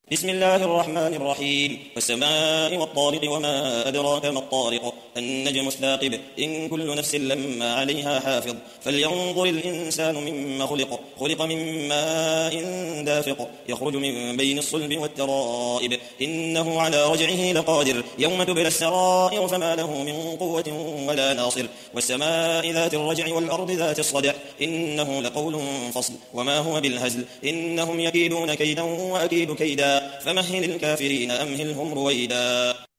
بسم الله الرحمن الرحيم والسماء والطارق وما أدراك ما الطارق النجم الثاقب إن كل نفس لما عليها حافظ فلينظر الإنسان مما خلق من ماء دافق يخرج من بين الصلب والترائب إنه على رجعه لقادر يوم تبلى السرائر فما له من قوة ولا ناصر والسماء ذات الرجع والأرض ذات الصدع إنه لقول فصل وما هو بالهزل إنهم يكيدون كيدا وأكيد كيدا فمهل الكافرين أمهلهم رويدا.